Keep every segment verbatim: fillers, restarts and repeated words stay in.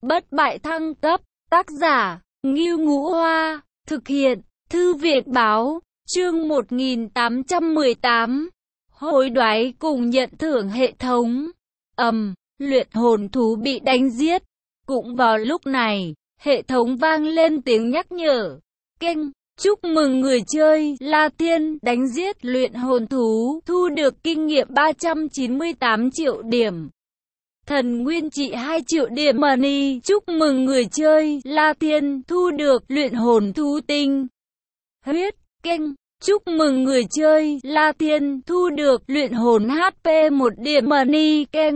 Bất bại thăng cấp, tác giả, Ngưu Ngũ Hoa, thực hiện, Thư viện Báo, chương một nghìn tám trăm mười tám, hối đoái cùng nhận thưởng hệ thống. Ầm, luyện hồn thú bị đánh giết. Cũng vào lúc này, hệ thống vang lên tiếng nhắc nhở. Kênh, chúc mừng người chơi La Thiên đánh giết luyện hồn thú, thu được kinh nghiệm ba trăm chín mươi tám triệu điểm. Thần nguyên trị hai triệu điểm money. Chúc mừng người chơi La Thiên thu được luyện hồn thú tinh huyết. Kênh, chúc mừng người chơi La Thiên thu được luyện hồn hát pê một điểm money. Kênh,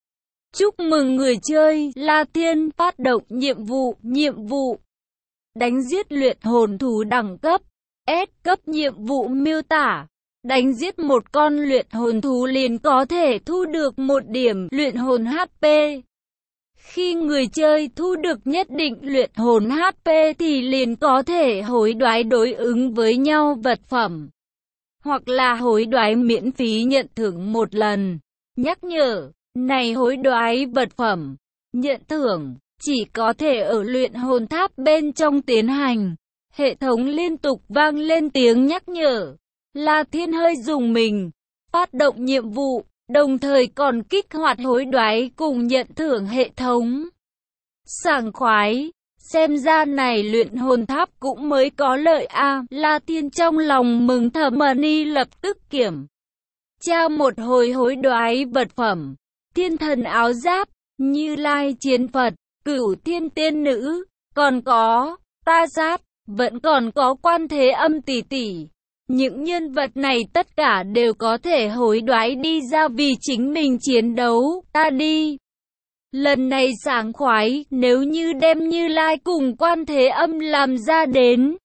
chúc mừng người chơi La Thiên phát động nhiệm vụ. Nhiệm vụ đánh giết luyện hồn thú đẳng cấp S cấp. Nhiệm vụ miêu tả: đánh giết một con luyện hồn thú liền có thể thu được một điểm luyện hồn hát pê. Khi người chơi thu được nhất định luyện hồn hát pê thì liền có thể hối đoái đối ứng với nhau vật phẩm, hoặc là hối đoái miễn phí nhận thưởng một lần. Nhắc nhở, này hối đoái vật phẩm, nhận thưởng chỉ có thể ở luyện hồn tháp bên trong tiến hành. Hệ thống liên tục vang lên tiếng nhắc nhở. La Thiên hơi rùng mình, phát động nhiệm vụ, đồng thời còn kích hoạt hối đoái cùng nhận thưởng hệ thống. Sảng khoái, xem ra này luyện hồn tháp cũng mới có lợi a. À, La Thiên trong lòng mừng thầm. Money lập tức kiểm tra một hồi hối đoái vật phẩm. Thiên thần áo giáp, Như Lai chiến Phật, Cửu Thiên tiên nữ, còn có Ta Giáp, vẫn còn có Quan Thế Âm tỷ tỷ. Những nhân vật này tất cả đều có thể hối đoái đi ra vì chính mình chiến đấu. Ta đi. Lần này sảng khoái, nếu như đem Như Lai cùng Quan Thế Âm làm ra đến.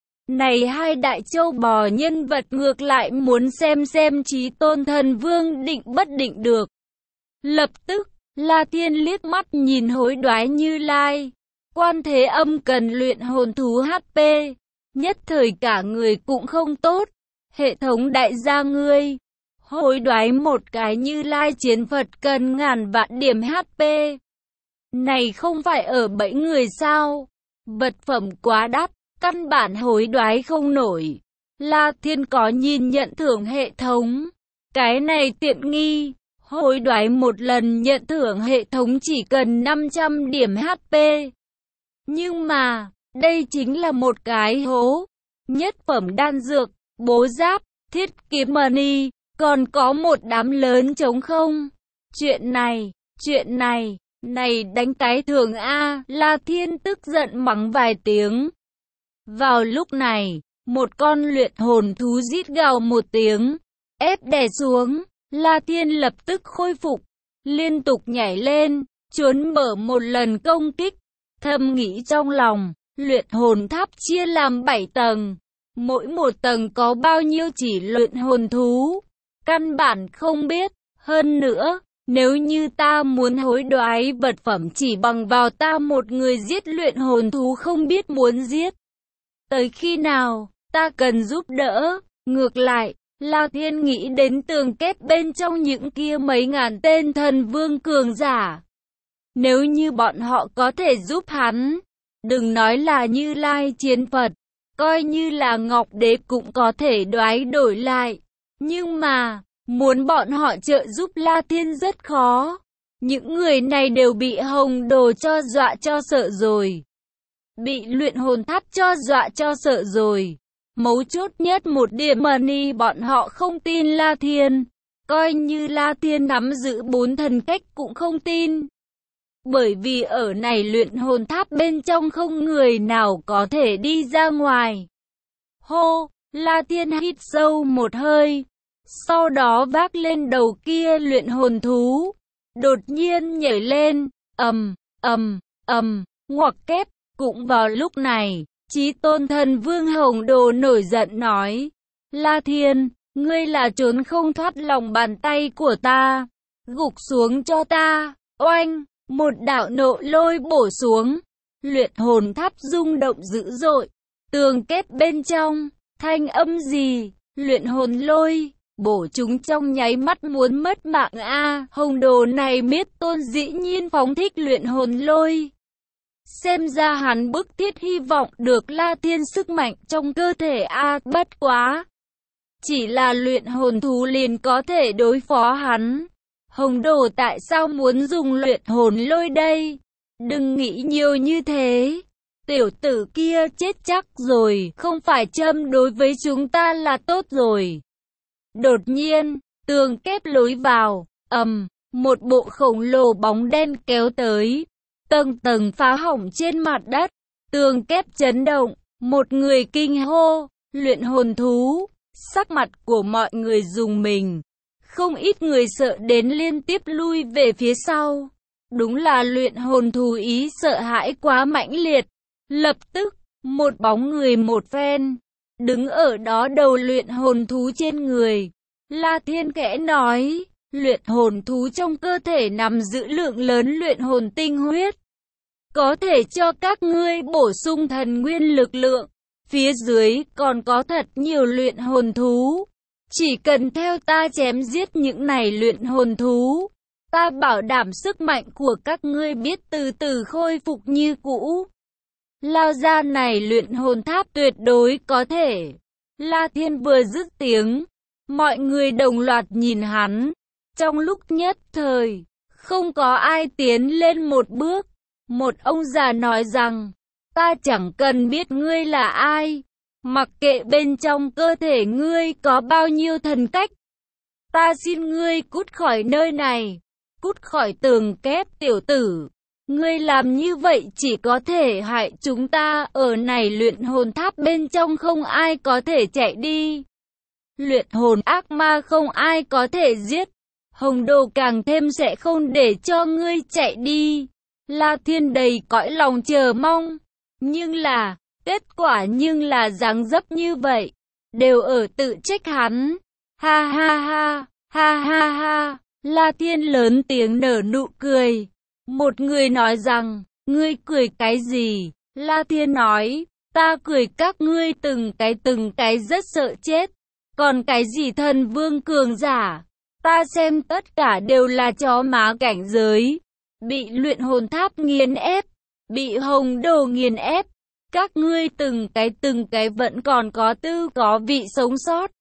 Này hai đại châu bò nhân vật ngược lại muốn xem xem Chí Tôn Thần Vương định bất định được. Lập tức, La Thiên liếc mắt nhìn hối đoái Như Lai. Quan Thế Âm cần luyện hồn thú hát pê. Nhất thời cả người cũng không tốt. Hệ thống đại gia ngươi hối đoái một cái Như Lai chiến Phật cần ngàn vạn điểm hát pê. Này không phải ở bẫy người sao? Vật phẩm quá đắt, căn bản hối đoái không nổi. La Thiên có nhìn nhận thưởng hệ thống. Cái này tiện nghi. Hối đoái một lần nhận thưởng hệ thống chỉ cần năm trăm điểm hát pê. Nhưng mà, đây chính là một cái hố. Nhất phẩm đan dược, bố giáp, thiết kiếm money, còn có một đám lớn trống không. Chuyện này, chuyện này, này đánh cái thường a. La Thiên tức giận mắng vài tiếng. Vào lúc này, một con luyện hồn thú rít gào một tiếng, ép đè xuống. La Thiên lập tức khôi phục, liên tục nhảy lên, trốn mở một lần công kích. Thầm nghĩ trong lòng, luyện hồn tháp chia làm bảy tầng. Mỗi một tầng có bao nhiêu chỉ luyện hồn thú, căn bản không biết. Hơn nữa, nếu như ta muốn hối đoái vật phẩm chỉ bằng vào ta một người giết luyện hồn thú không biết muốn giết tới khi nào, ta cần giúp đỡ. Ngược lại, La Thiên nghĩ đến tường kết bên trong những kia mấy ngàn tên thần vương cường giả. Nếu như bọn họ có thể giúp hắn, đừng nói là Như Lai chiến Phật, coi như là Ngọc Đế cũng có thể đoái đổi lại. Nhưng mà, muốn bọn họ trợ giúp La Thiên rất khó. Những người này đều bị hồng đồ cho dọa cho sợ rồi. Bị luyện hồn tháp cho dọa cho sợ rồi. Mấu chốt nhất một điểm money bọn họ không tin La Thiên. Coi như La Thiên nắm giữ bốn thần cách cũng không tin. Bởi vì ở này luyện hồn tháp bên trong không người nào có thể đi ra ngoài. Hô, La Thiên hít sâu một hơi. Sau đó vác lên đầu kia luyện hồn thú. Đột nhiên nhảy lên, ầm, ầm, ầm, ngoặc kép. Cũng vào lúc này, Chí Tôn Thần Vương Hồng Đồ nổi giận nói. La Thiên, ngươi là trốn không thoát lòng bàn tay của ta. Gục xuống cho ta, oanh. Một đạo nộ lôi bổ xuống, luyện hồn tháp rung động dữ dội, tường kết bên trong, thanh âm gì, luyện hồn lôi, bổ chúng trong nháy mắt muốn mất mạng a. À, Hồng Đồ này biết Tôn dĩ nhiên phóng thích luyện hồn lôi, Xem ra hắn bức thiết hy vọng được La Thiên sức mạnh trong cơ thể a bất quá. Chỉ là luyện hồn thú liền có thể đối phó hắn. Hồng Đồ tại sao muốn dùng luyện hồn lôi đây? Đừng nghĩ nhiều như thế. Tiểu tử kia chết chắc rồi, không phải châm đối với chúng ta là tốt rồi. Đột nhiên, tường kép lối vào, ầm, một bộ khổng lồ bóng đen kéo tới. Tầng tầng phá hỏng trên mặt đất, tường kép chấn động, một người kinh hô, luyện hồn thú. Sắc mặt của mọi người rùng mình. Không ít người sợ đến liên tiếp lui về phía sau. Đúng là luyện hồn thú ý sợ hãi quá mãnh liệt. Lập tức, một bóng người một phen, đứng ở đó đầu luyện hồn thú trên người. La Thiên khẽ nói, luyện hồn thú trong cơ thể nằm giữ lượng lớn luyện hồn tinh huyết. Có thể cho các ngươi bổ sung thần nguyên lực lượng. Phía dưới còn có thật nhiều luyện hồn thú. Chỉ cần theo ta chém giết những này luyện hồn thú, ta bảo đảm sức mạnh của các ngươi biết từ từ khôi phục như cũ. Lao ra này luyện hồn tháp tuyệt đối có thể. La Thiên vừa dứt tiếng, mọi người đồng loạt nhìn hắn. Trong lúc nhất thời, không có ai tiến lên một bước. Một ông già nói rằng, ta chẳng cần biết ngươi là ai, mặc kệ bên trong cơ thể ngươi có bao nhiêu thần cách. Ta xin ngươi cút khỏi nơi này, cút khỏi tường kép tiểu tử. Ngươi làm như vậy chỉ có thể hại chúng ta, ở này luyện hồn tháp bên trong không ai có thể chạy đi. Luyện hồn ác ma không ai có thể giết, Hồng Đồ càng thêm sẽ không để cho ngươi chạy đi. La Thiên đầy cõi lòng chờ mong, nhưng là, kết quả nhưng là dáng dấp như vậy, đều ở tự trách hắn. Ha ha ha, ha ha ha, La Thiên lớn tiếng nở nụ cười. Một người nói rằng, ngươi cười cái gì? La Thiên nói, ta cười các ngươi từng cái từng cái rất sợ chết. Còn cái gì thần vương cường giả? Ta xem tất cả đều là chó má cảnh giới. Bị luyện hồn tháp nghiền ép, bị Hồng Đồ nghiền ép. Các ngươi từng cái từng cái vẫn còn có tư có vị sống sót.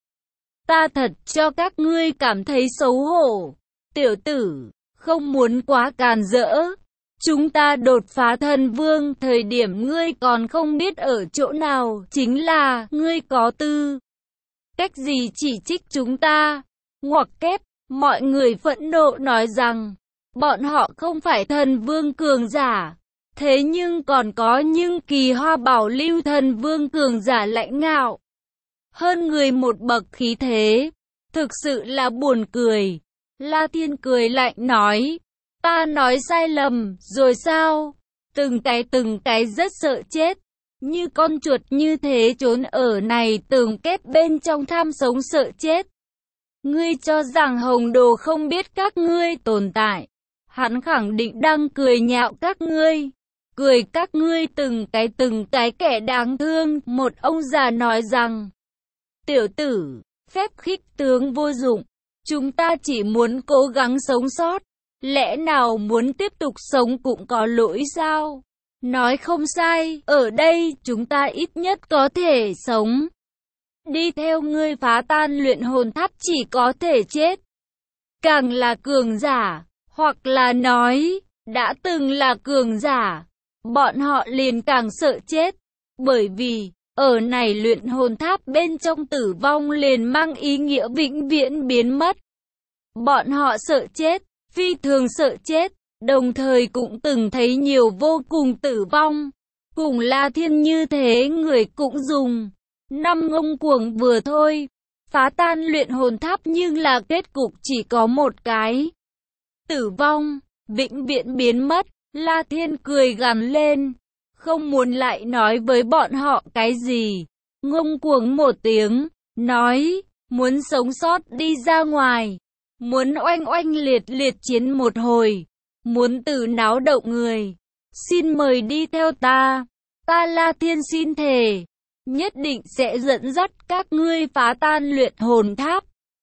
Ta thật cho các ngươi cảm thấy xấu hổ. Tiểu tử, không muốn quá càn rỡ. Chúng ta đột phá thần vương thời điểm ngươi còn không biết ở chỗ nào, chính là ngươi có tư cách gì chỉ trích chúng ta. Ngoặc kép, mọi người phẫn nộ nói rằng, bọn họ không phải thần vương cường giả. Thế nhưng còn có những kỳ hoa bảo lưu thần vương cường giả lãnh ngạo. Hơn người một bậc khí thế. Thực sự là buồn cười. La Thiên cười lạnh nói. Ta nói sai lầm, rồi sao? Từng cái từng cái rất sợ chết. Như con chuột như thế trốn ở này tường kép bên trong tham sống sợ chết. Ngươi cho rằng Hồng Đồ không biết các ngươi tồn tại. Hắn khẳng định đang cười nhạo các ngươi. Cười các ngươi từng cái từng cái kẻ đáng thương. Một ông già nói rằng, tiểu tử, phép khích tướng vô dụng. Chúng ta chỉ muốn cố gắng sống sót. Lẽ nào muốn tiếp tục sống cũng có lỗi sao? Nói không sai, ở đây chúng ta ít nhất có thể sống. Đi theo ngươi phá tan luyện hồn tháp chỉ có thể chết. Càng là cường giả, hoặc là nói, đã từng là cường giả, bọn họ liền càng sợ chết. Bởi vì, ở này luyện hồn tháp bên trong tử vong liền mang ý nghĩa vĩnh viễn biến mất. Bọn họ sợ chết, phi thường sợ chết, đồng thời cũng từng thấy nhiều vô cùng tử vong. Cùng La Thiên như thế người cũng dùng năm ngông cuồng vừa thôi, phá tan luyện hồn tháp nhưng là kết cục chỉ có một cái. Tử vong, vĩnh viễn biến mất. La Thiên cười gằn lên, không muốn lại nói với bọn họ cái gì. Ngông cuồng một tiếng, nói, muốn sống sót đi ra ngoài. Muốn oanh oanh liệt liệt chiến một hồi. Muốn tử náo động người. Xin mời đi theo ta. Ta La Thiên xin thề. Nhất định sẽ dẫn dắt các ngươi phá tan luyện hồn tháp.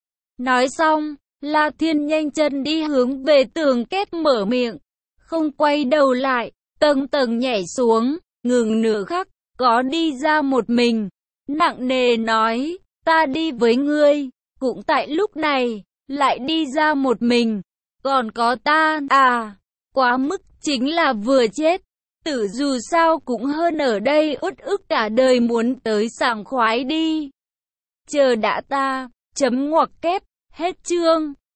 Nói xong, La Thiên nhanh chân đi hướng về tường kép mở miệng. Không quay đầu lại. Tầng tầng tầng nhảy xuống, ngừng nửa khắc, có đi ra một mình, nặng nề nói, ta đi với ngươi, cũng tại lúc này, lại đi ra một mình, còn có ta, à, quá mức, chính là vừa chết, tử dù sao cũng hơn ở đây uất ức cả đời muốn tới sảng khoái đi. Chờ đã ta, chấm ngoặc kép, hết chương.